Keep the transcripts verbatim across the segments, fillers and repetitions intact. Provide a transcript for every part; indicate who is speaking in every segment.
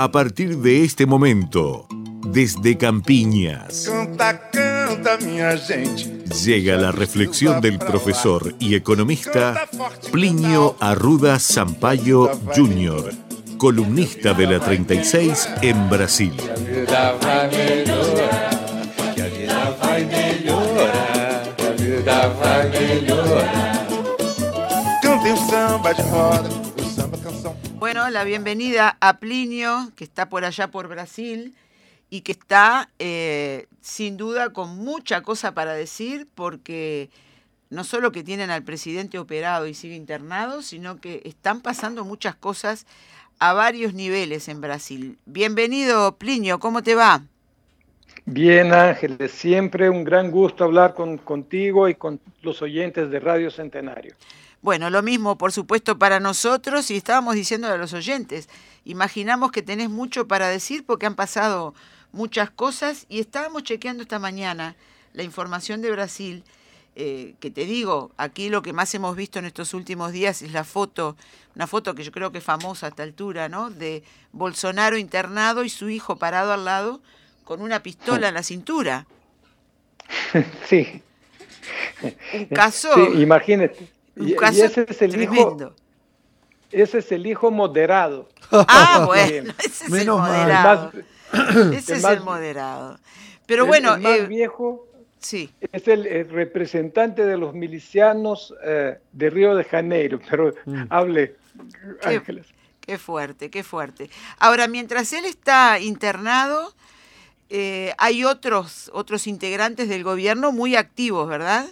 Speaker 1: A partir de este momento, desde Campiñas,
Speaker 2: Canta, canta, minha gente.
Speaker 1: llega la reflexión del profesor y economista Plinio Arruda Sampaio júnior, columnista de la treinta y seis en Brasil.
Speaker 2: Que a vida vai melhorar, que a vida vai melhorar, que a vida vai melhorar. Cantem um samba de roda, o samba canção.
Speaker 3: Bueno, la bienvenida a Plinio, que está por allá por Brasil y que está eh, sin duda con mucha cosa para decir, porque no solo que tienen al presidente operado y sigue internado, sino que están pasando muchas cosas a varios niveles en Brasil. Bienvenido, Plinio, ¿cómo te va?
Speaker 4: Bien, Ángeles, siempre un gran gusto hablar con, contigo y con los oyentes de Radio Centenario.
Speaker 3: Bueno, lo mismo, por supuesto, para nosotros, y estábamos diciendo a los oyentes, imaginamos que tenés mucho para decir porque han pasado muchas cosas, y estábamos chequeando esta mañana la información de Brasil, eh, que te digo, aquí lo que más hemos visto en estos últimos días es la foto, una foto que yo creo que es famosa a esta altura, ¿no?, de Bolsonaro internado y su hijo parado al lado con una pistola en la cintura.
Speaker 4: Sí.
Speaker 3: Un caso...
Speaker 4: Sí, imagínate.
Speaker 3: Un
Speaker 4: Y,
Speaker 3: caso
Speaker 4: y ese es el
Speaker 3: tremendo.
Speaker 4: hijo, ese es el hijo moderado.
Speaker 3: Ah, bueno, ese es
Speaker 5: Menos
Speaker 3: el
Speaker 5: mal.
Speaker 3: moderado.
Speaker 4: Más-
Speaker 3: Ese
Speaker 4: el
Speaker 3: es
Speaker 4: más-
Speaker 3: el moderado. Pero
Speaker 4: el-
Speaker 3: bueno,
Speaker 4: el más
Speaker 3: eh,
Speaker 4: viejo
Speaker 3: sí.
Speaker 4: es el, el representante de los milicianos eh, de Río de Janeiro, pero
Speaker 5: Mm.
Speaker 4: hable,
Speaker 3: Qué,
Speaker 4: Ángeles.
Speaker 3: qué fuerte, qué fuerte. Ahora, mientras él está internado, eh, hay otros, otros integrantes del gobierno muy activos, ¿verdad?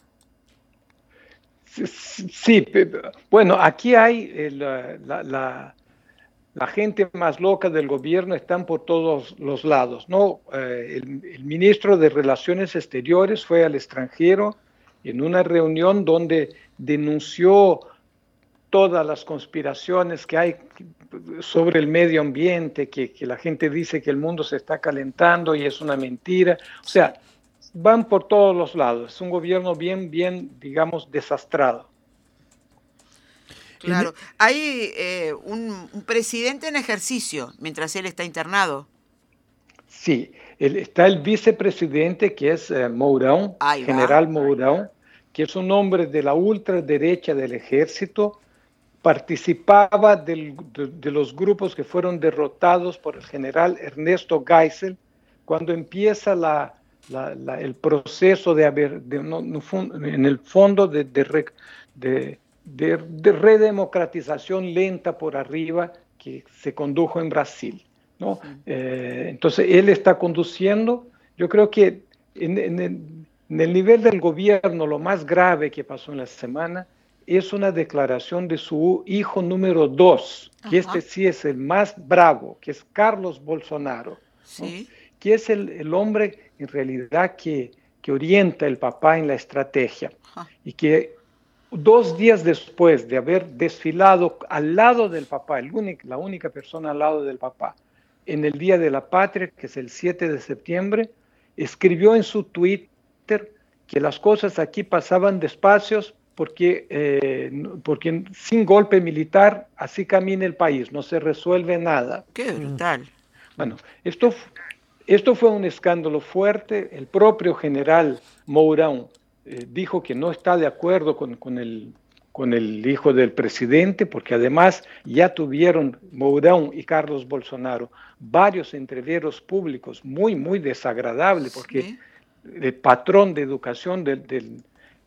Speaker 4: Sí, sí, pe- bueno, aquí hay eh, la, la, la, la gente más loca del gobierno, están por todos los lados, ¿no? Eh, el, el ministro de Relaciones Exteriores fue al extranjero en una reunión donde denunció todas las conspiraciones que hay sobre el medio ambiente, que, que la gente dice que el mundo se está calentando y es una mentira. O sea, van por todos los lados. Es un gobierno bien, bien, digamos, desastrado.
Speaker 3: Claro. Hay eh, un, un presidente en ejercicio mientras él está internado.
Speaker 4: Sí, el- está el vicepresidente que es eh, Mourão,
Speaker 3: Ahí va.
Speaker 4: general Mourão, que es un hombre de la ultraderecha del ejército, participaba del- de, de los grupos que fueron derrotados por el general Ernesto Geisel cuando empieza la, la- la- el proceso de haber, de, no- no fun- en el fondo de, de, re- de- de- de redemocratización lenta por arriba que se condujo en Brasil, ¿no? Eh, entonces él está conduciendo. Yo creo que en, en el, en el nivel del gobierno lo más grave que pasó en la semana es una declaración de su hijo número dos, que
Speaker 3: Ajá.
Speaker 4: este sí es el más bravo, que es Carlos Bolsonaro, ¿no?
Speaker 3: Sí.
Speaker 4: Que es el, el hombre en realidad que, que orienta el papá en la estrategia,
Speaker 3: Ajá.
Speaker 4: y que dos días después de haber desfilado al lado del papá, el único, la única persona al lado del papá, en el Día de la Patria, que es el siete de septiembre, escribió en su Twitter que las cosas aquí pasaban despacios porque, eh, no- porque sin golpe militar así camina el país, no se resuelve nada.
Speaker 3: Qué brutal.
Speaker 4: Bueno, esto, f- esto fue un escándalo fuerte. El propio general Mourão eh, dijo que no está de acuerdo con, con, el, con el hijo del presidente, porque además ya tuvieron Mourão y Carlos Bolsonaro varios entreveros públicos muy, muy desagradables, porque
Speaker 3: Sí.
Speaker 4: el patrón de educación del, del,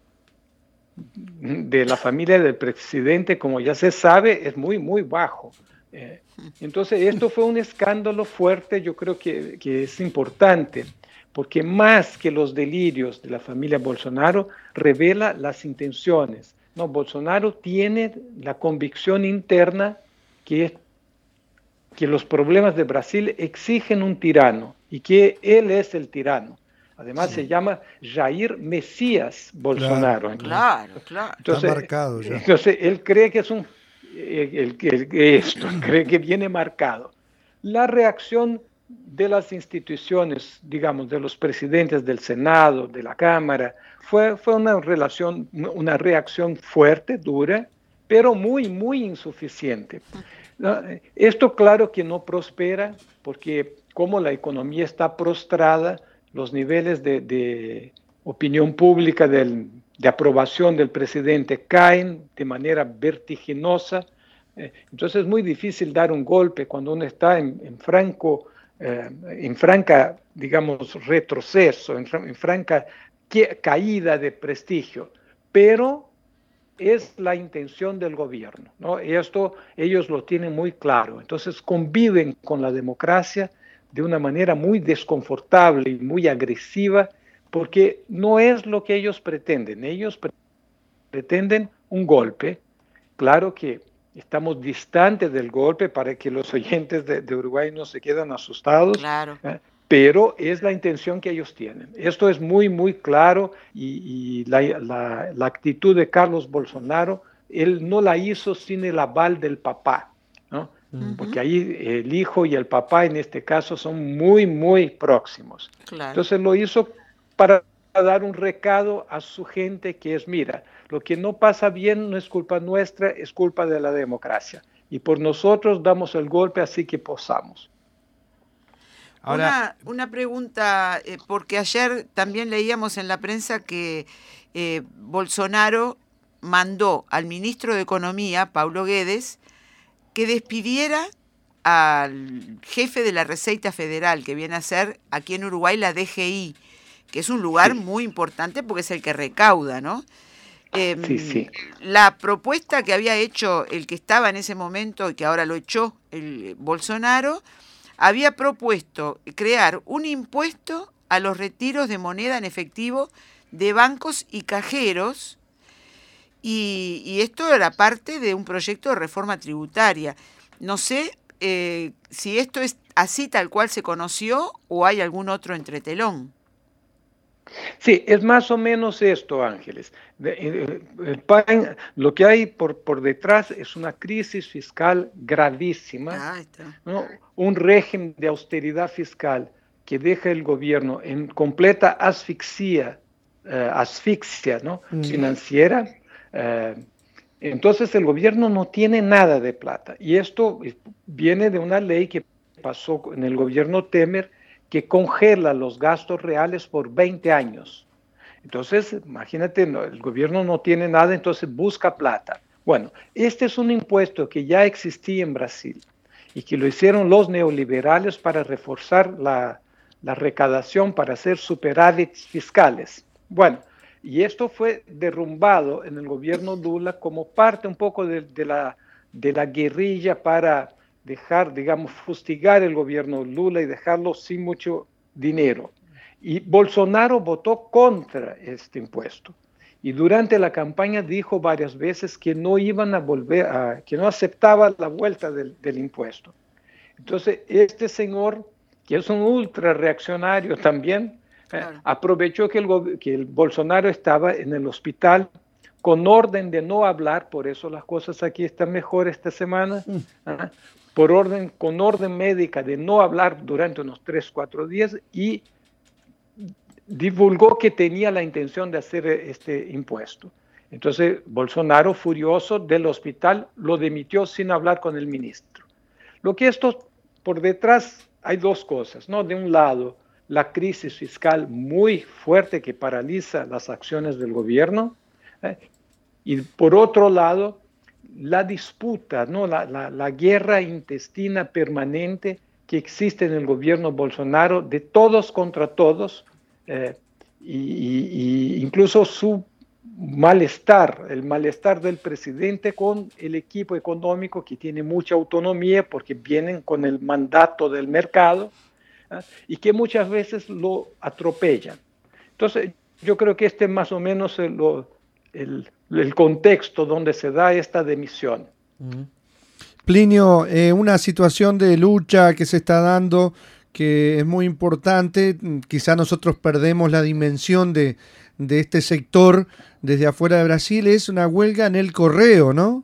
Speaker 4: de la familia del presidente, como ya se sabe, es muy, muy bajo. Eh, entonces, esto fue un escándalo fuerte, yo creo que, que es importante, porque más que los delirios de la familia Bolsonaro, revela las intenciones. No, Bolsonaro tiene la convicción interna que, es, que los problemas de Brasil exigen un tirano y que él es el tirano. Además, se llama Jair Mesías Bolsonaro.
Speaker 3: Claro, claro.
Speaker 4: Entonces,
Speaker 5: Está marcado ya.
Speaker 4: entonces, él cree que es un, el, el, el- esto, cree que viene marcado. La reacción de las instituciones, digamos, de los presidentes del Senado, de la Cámara, fue, fue una relación, una reacción fuerte, dura, pero muy, muy insuficiente. No, esto claro que no prospera porque como la economía está prostrada, los niveles de, de opinión pública, del, de aprobación del presidente caen de manera vertiginosa. Eh, entonces es muy difícil dar un golpe cuando uno está en, en franco, eh, en franca, digamos, retroceso, en, en franca caída de prestigio. Pero es la intención del gobierno, ¿no? Y esto ellos lo tienen muy claro. Entonces conviven con la democracia de una manera muy desconfortable y muy agresiva, porque no es lo que ellos pretenden. Ellos pre pretenden un golpe. Claro que estamos distantes del golpe para que los oyentes de, de Uruguay no se queden asustados.
Speaker 3: Claro.
Speaker 4: ¿eh? Pero es la intención que ellos tienen. Esto es muy, muy claro y, y la, la, la actitud de Carlos Bolsonaro, él no la hizo sin el aval del papá, ¿no? Uh-huh. Porque ahí el hijo y el papá en este caso son muy, muy próximos. Claro. Entonces lo hizo para dar un recado a su gente que es, mira, lo que no pasa bien no es culpa nuestra, es culpa de la democracia. Y por nosotros damos el golpe, así que posamos.
Speaker 3: Ahora, una, una pregunta, eh, porque ayer también leíamos en la prensa que eh, Bolsonaro mandó al ministro de Economía, Paulo Guedes, que despidiera al jefe de la Receita Federal, que viene a ser aquí en Uruguay la D G I, que es un lugar sí. muy importante porque es el que recauda, ¿no? Eh,
Speaker 4: sí, sí.
Speaker 3: La propuesta que había hecho el que estaba en ese momento y que ahora lo echó el Bolsonaro, había propuesto crear un impuesto a los retiros de moneda en efectivo de bancos y cajeros, y, y esto era parte de un proyecto de reforma tributaria. No sé eh, si esto es así tal cual se conoció o hay algún otro entretelón.
Speaker 4: Sí, es más o menos esto, Ángeles. El, el, el, lo que hay por, por detrás es una crisis fiscal gravísima,
Speaker 3: ah, está.
Speaker 4: ¿no? Un régimen de austeridad fiscal que deja el gobierno en completa asfixia, uh, asfixia ¿no? mm. financiera. Uh, entonces el gobierno no tiene nada de plata. Y esto viene de una ley que pasó en el gobierno Temer, que congela los gastos reales por veinte años. Entonces, imagínate, no, el gobierno no tiene nada, entonces busca plata. Bueno, este es un impuesto que ya existía en Brasil y que lo hicieron los neoliberales para reforzar la, la recaudación, para hacer superávits fiscales. Bueno, y esto fue derrumbado en el gobierno Lula como parte un poco de, de, la, de la guerrilla para dejar, digamos, fustigar el gobierno Lula y dejarlo sin mucho dinero. Y Bolsonaro votó contra este impuesto. Y durante la campaña dijo varias veces que no iban a volver, a, que no aceptaba la vuelta del, del impuesto. Entonces, este señor, que es un ultra reaccionario también, claro. eh, aprovechó que el, que el Bolsonaro estaba en el hospital con orden de no hablar, por eso las cosas aquí están mejor esta semana, mm. ¿ah? por orden, con orden médica de no hablar durante unos tres, cuatro días y divulgó que tenía la intención de hacer este impuesto. Entonces, Bolsonaro, furioso del hospital, lo dimitió sin hablar con el ministro. Lo que esto, por detrás, hay dos cosas, ¿no? De un lado, la crisis fiscal muy fuerte que paraliza las acciones del gobierno, ¿eh? Y por otro lado, la disputa, ¿no? la, la, la guerra intestina permanente que existe en el gobierno Bolsonaro, de todos contra todos, eh, y, y, y incluso su malestar, el malestar del presidente con el equipo económico que tiene mucha autonomía porque vienen con el mandato del mercado, ¿eh? y que muchas veces lo atropellan. Entonces, yo creo que este es más o menos el, el el contexto donde se da esta demisión.
Speaker 5: Plinio, eh, una situación de lucha que se está dando que es muy importante, quizá nosotros perdemos la dimensión de, de este sector desde afuera de Brasil, es una huelga en el correo, ¿no?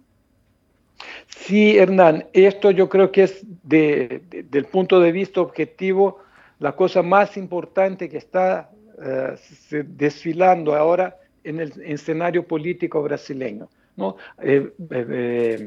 Speaker 4: Sí, Hernán, esto yo creo que es de, de, del punto de vista objetivo la cosa más importante que está uh, desfilando ahora en el escenario político brasileño, ¿no? Eh, eh,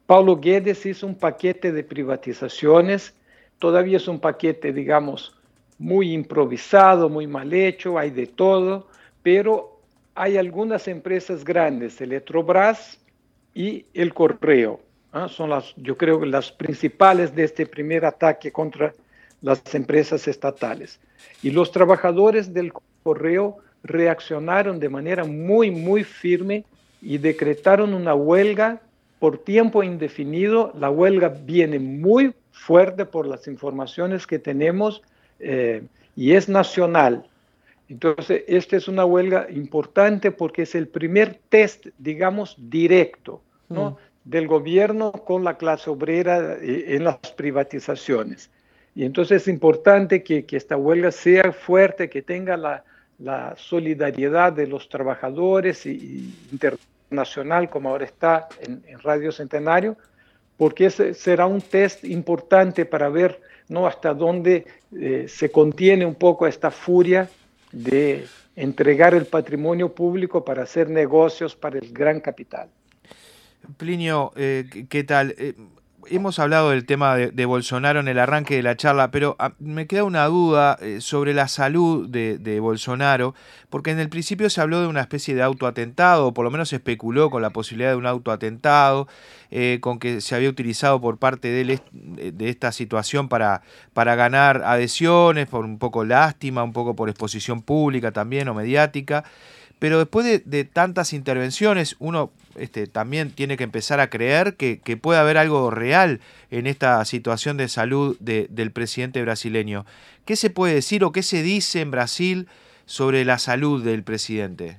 Speaker 4: Paulo Guedes hizo un paquete de privatizaciones, todavía es un paquete, digamos, muy improvisado, muy mal hecho, hay de todo, pero hay algunas empresas grandes, Eletrobras y el Correo, ¿eh? Son las, yo creo que las principales de este primer ataque contra las empresas estatales. Y los trabajadores del Correo reaccionaron de manera muy, muy firme y decretaron una huelga por tiempo indefinido. La huelga viene muy fuerte por las informaciones que tenemos eh, y es nacional. Entonces, esta es una huelga importante porque es el primer test, digamos, directo, ¿no? Mm. del gobierno con la clase obrera en las privatizaciones. Y entonces es importante que, que esta huelga sea fuerte, que tenga la, la solidaridad de los trabajadores y, y internacional, como ahora está en, en Radio Centenario, porque ese será un test importante para ver, ¿no?, hasta dónde eh, se contiene un poco esta furia de entregar el patrimonio público para hacer negocios para el gran capital.
Speaker 6: Plinio, eh, ¿qué tal? Eh, hemos hablado del tema de, de Bolsonaro en el arranque de la charla, pero a, me queda una duda eh, sobre la salud de, de Bolsonaro, porque en el principio se habló de una especie de autoatentado, o por lo menos se especuló con la posibilidad de un autoatentado, eh, con que se había utilizado por parte de, él, de esta situación para, para ganar adhesiones, por un poco lástima, un poco por exposición pública también o mediática. Pero después de, de tantas intervenciones, uno este, también tiene que empezar a creer que, que puede haber algo real en esta situación de salud de, del presidente brasileño. ¿Qué se puede decir o qué se dice en Brasil sobre la salud del presidente?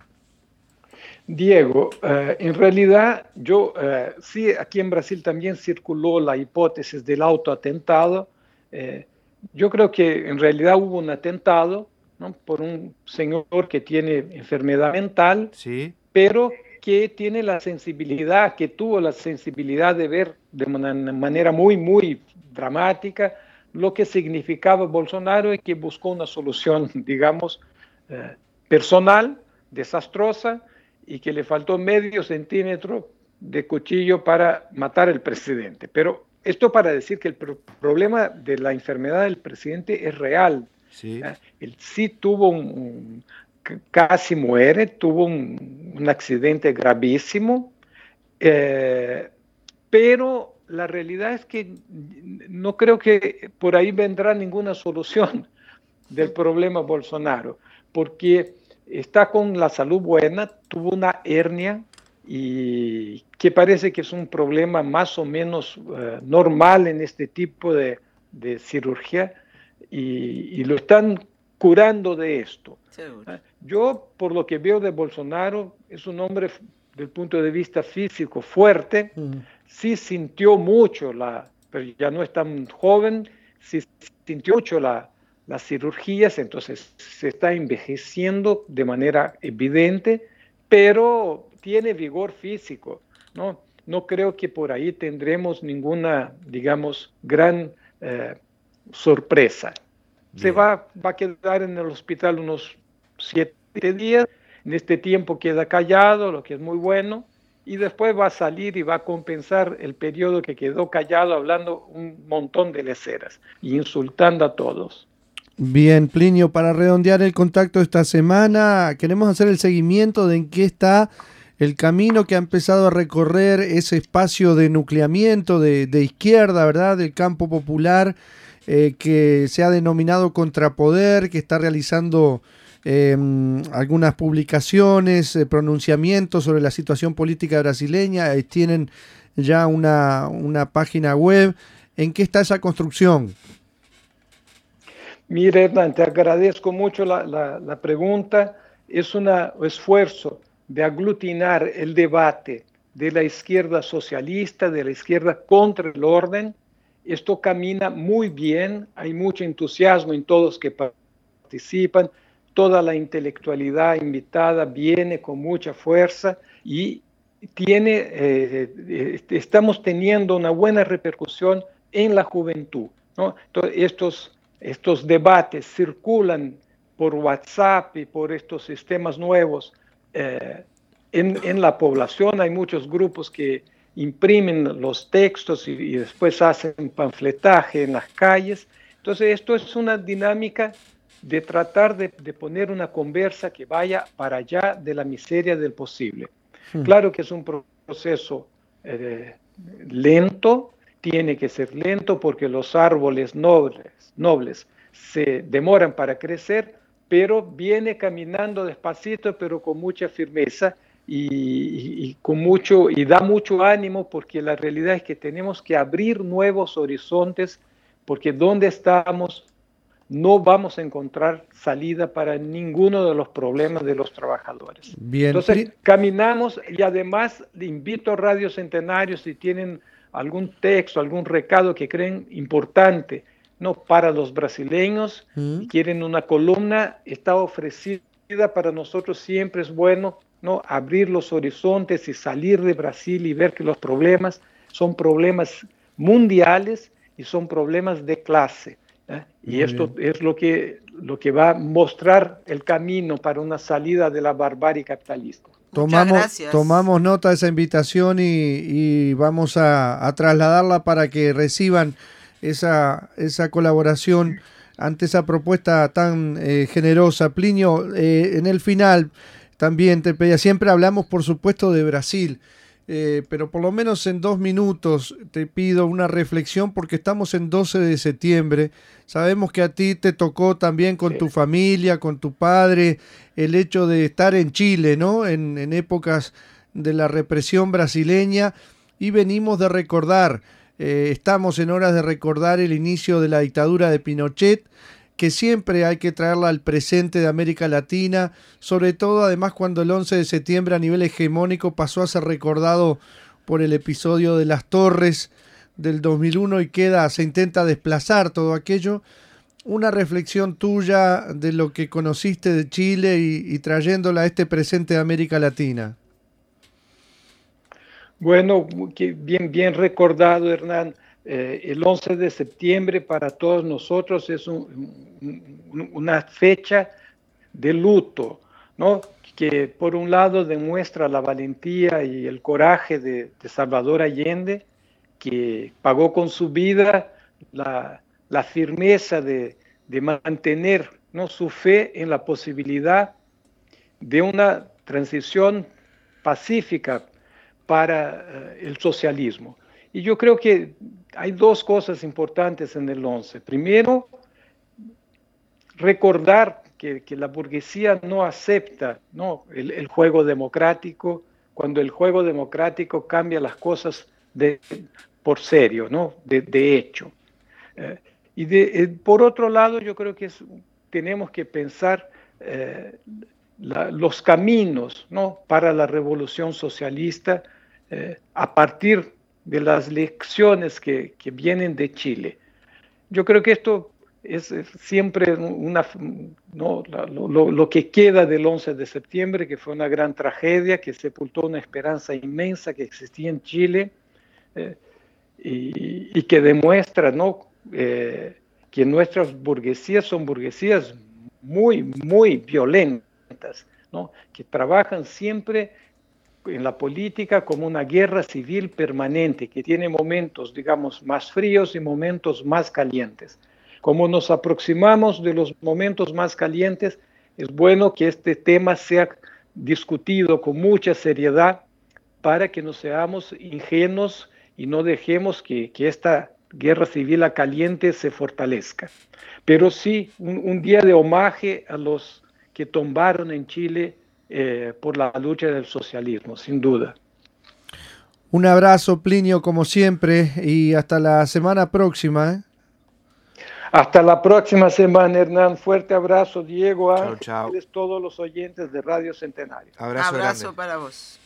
Speaker 4: Diego, eh, en realidad, yo eh, sí, aquí en Brasil también circuló la hipótesis del autoatentado. Eh, yo creo que en realidad hubo un atentado, ¿no?, por un señor que tiene enfermedad mental, sí, pero que tiene la sensibilidad, que tuvo la sensibilidad de ver de una manera muy, muy dramática lo que significaba Bolsonaro y que buscó una solución, digamos, eh, personal, desastrosa, y que le faltó medio centímetro de cuchillo para matar al presidente. Pero esto para decir que el pro- problema de la enfermedad del presidente es real. Sí. Él sí tuvo un, un casi muere, tuvo un, un accidente gravísimo, eh, pero la realidad es que no creo que por ahí vendrá ninguna solución del problema Bolsonaro, porque está con la salud buena, tuvo una hernia y que parece que es un problema más o menos uh, normal en este tipo de, de cirugía. Y, y lo están curando de esto. Seguro. Yo, por lo que veo de Bolsonaro, es un hombre, del punto de vista físico, fuerte, mm. sí sintió mucho, la, pero ya no es tan joven, sí sintió mucho la, las cirugías, entonces se está envejeciendo de manera evidente, pero tiene vigor físico, ¿no? No creo que por ahí tendremos ninguna, digamos, gran eh, sorpresa. Bien. Se va, va a quedar en el hospital unos siete días, en este tiempo queda callado, lo que es muy bueno, y después va a salir y va a compensar el periodo que quedó callado hablando un montón de leceras y insultando a todos.
Speaker 5: Bien, Plinio, para redondear el contacto esta semana, queremos hacer el seguimiento de en qué está el camino que ha empezado a recorrer ese espacio de nucleamiento de, de izquierda, ¿verdad?, del campo popular, eh, que se ha denominado Contrapoder, que está realizando eh, algunas publicaciones, eh, pronunciamientos sobre la situación política brasileña, eh, tienen ya una, una página web. ¿En qué está esa construcción?
Speaker 4: Mira, Hernán, te agradezco mucho la, la, la pregunta. Es un esfuerzo de aglutinar el debate de la izquierda socialista, de la izquierda contra el orden. Esto camina muy bien, hay mucho entusiasmo en todos que participan, toda la intelectualidad invitada viene con mucha fuerza y tiene, eh, estamos teniendo una buena repercusión en la juventud, ¿no? Entonces, estos, estos debates circulan por WhatsApp y por estos sistemas nuevos. Eh, en, en la población hay muchos grupos que, imprimen los textos y, y después hacen panfletaje en las calles. Entonces esto es una dinámica de tratar de, de poner una conversa que vaya para allá de la miseria del posible. Hmm. Claro que es un proceso eh, lento, tiene que ser lento porque los árboles nobles, nobles se demoran para crecer, pero viene caminando despacito, pero con mucha firmeza y, y, y, con mucho, y da mucho ánimo, porque la realidad es que tenemos que abrir nuevos horizontes, porque donde estamos no vamos a encontrar salida para ninguno de los problemas de los trabajadores. Bien. Entonces, caminamos, y además invito a Radio Centenario, si tienen algún texto, algún recado que creen importante, no para los brasileños, ¿Mm? y quieren una columna, está ofrecida para nosotros, siempre es bueno, ¿no?, abrir los horizontes y salir de Brasil y ver que los problemas son problemas mundiales y son problemas de clase. ¿eh? Y esto bien. es lo que, lo que va a mostrar el camino para una salida de la barbarie capitalista.
Speaker 5: Tomamos, tomamos nota de esa invitación y, y vamos a, a trasladarla para que reciban esa, esa colaboración ante esa propuesta tan eh, generosa. Plinio, eh, en el final también te pedía, siempre hablamos por supuesto de Brasil, eh, pero por lo menos en dos minutos te pido una reflexión, porque estamos en doce de septiembre, sabemos que a ti te tocó también con sí. tu familia, con tu padre, el hecho de estar en Chile, ¿no?, en, en épocas de la represión brasileña, y venimos de recordar, eh, estamos en horas de recordar el inicio de la dictadura de Pinochet, que siempre hay que traerla al presente de América Latina, sobre todo además cuando el once de septiembre a nivel hegemónico pasó a ser recordado por el episodio de las Torres del dos mil uno y queda, se intenta desplazar todo aquello. Una reflexión tuya de lo que conociste de Chile y, y trayéndola a este presente de América Latina.
Speaker 4: Bueno, bien, bien recordado, Hernán. Eh, el once de septiembre para todos nosotros es un, un, una fecha de luto, ¿no?, que por un lado demuestra la valentía y el coraje de, de Salvador Allende, que pagó con su vida la, la firmeza de, de mantener, ¿no?, su fe en la posibilidad de una transición pacífica para uh, el socialismo. Y yo creo que hay dos cosas importantes en el once. Primero, recordar que, que la burguesía no acepta, ¿no?, el, el juego democrático, cuando el juego democrático cambia las cosas de, por serio, ¿no?, de, de hecho. Eh, y de, eh, por otro lado, yo creo que es, tenemos que pensar eh, la, los caminos, ¿no?, para la revolución socialista eh, a partir de las lecciones que, que vienen de Chile. Yo creo que esto es siempre una, ¿no?, lo, lo, lo que queda del once de septiembre, que fue una gran tragedia, que sepultó una esperanza inmensa que existía en Chile, eh, y, y que demuestra, ¿no?, eh, que nuestras burguesías son burguesías muy, muy violentas, ¿no?, que trabajan siempre en la política como una guerra civil permanente, que tiene momentos, digamos, más fríos y momentos más calientes. Como nos aproximamos de los momentos más calientes, es bueno que este tema sea discutido con mucha seriedad para que no seamos ingenuos y no dejemos que, que esta guerra civil caliente se fortalezca. Pero sí, un, un día de homenaje a los que tombaron en Chile Eh, por la lucha del socialismo, sin duda.
Speaker 5: Un abrazo, Plinio, como siempre, y hasta la semana próxima. ¿eh?
Speaker 4: Hasta la próxima semana, Hernán. Fuerte abrazo, Diego,
Speaker 6: chau,
Speaker 4: Ángeles,
Speaker 6: chau.
Speaker 4: todos los oyentes de Radio Centenario.
Speaker 3: Abrazo, abrazo para vos.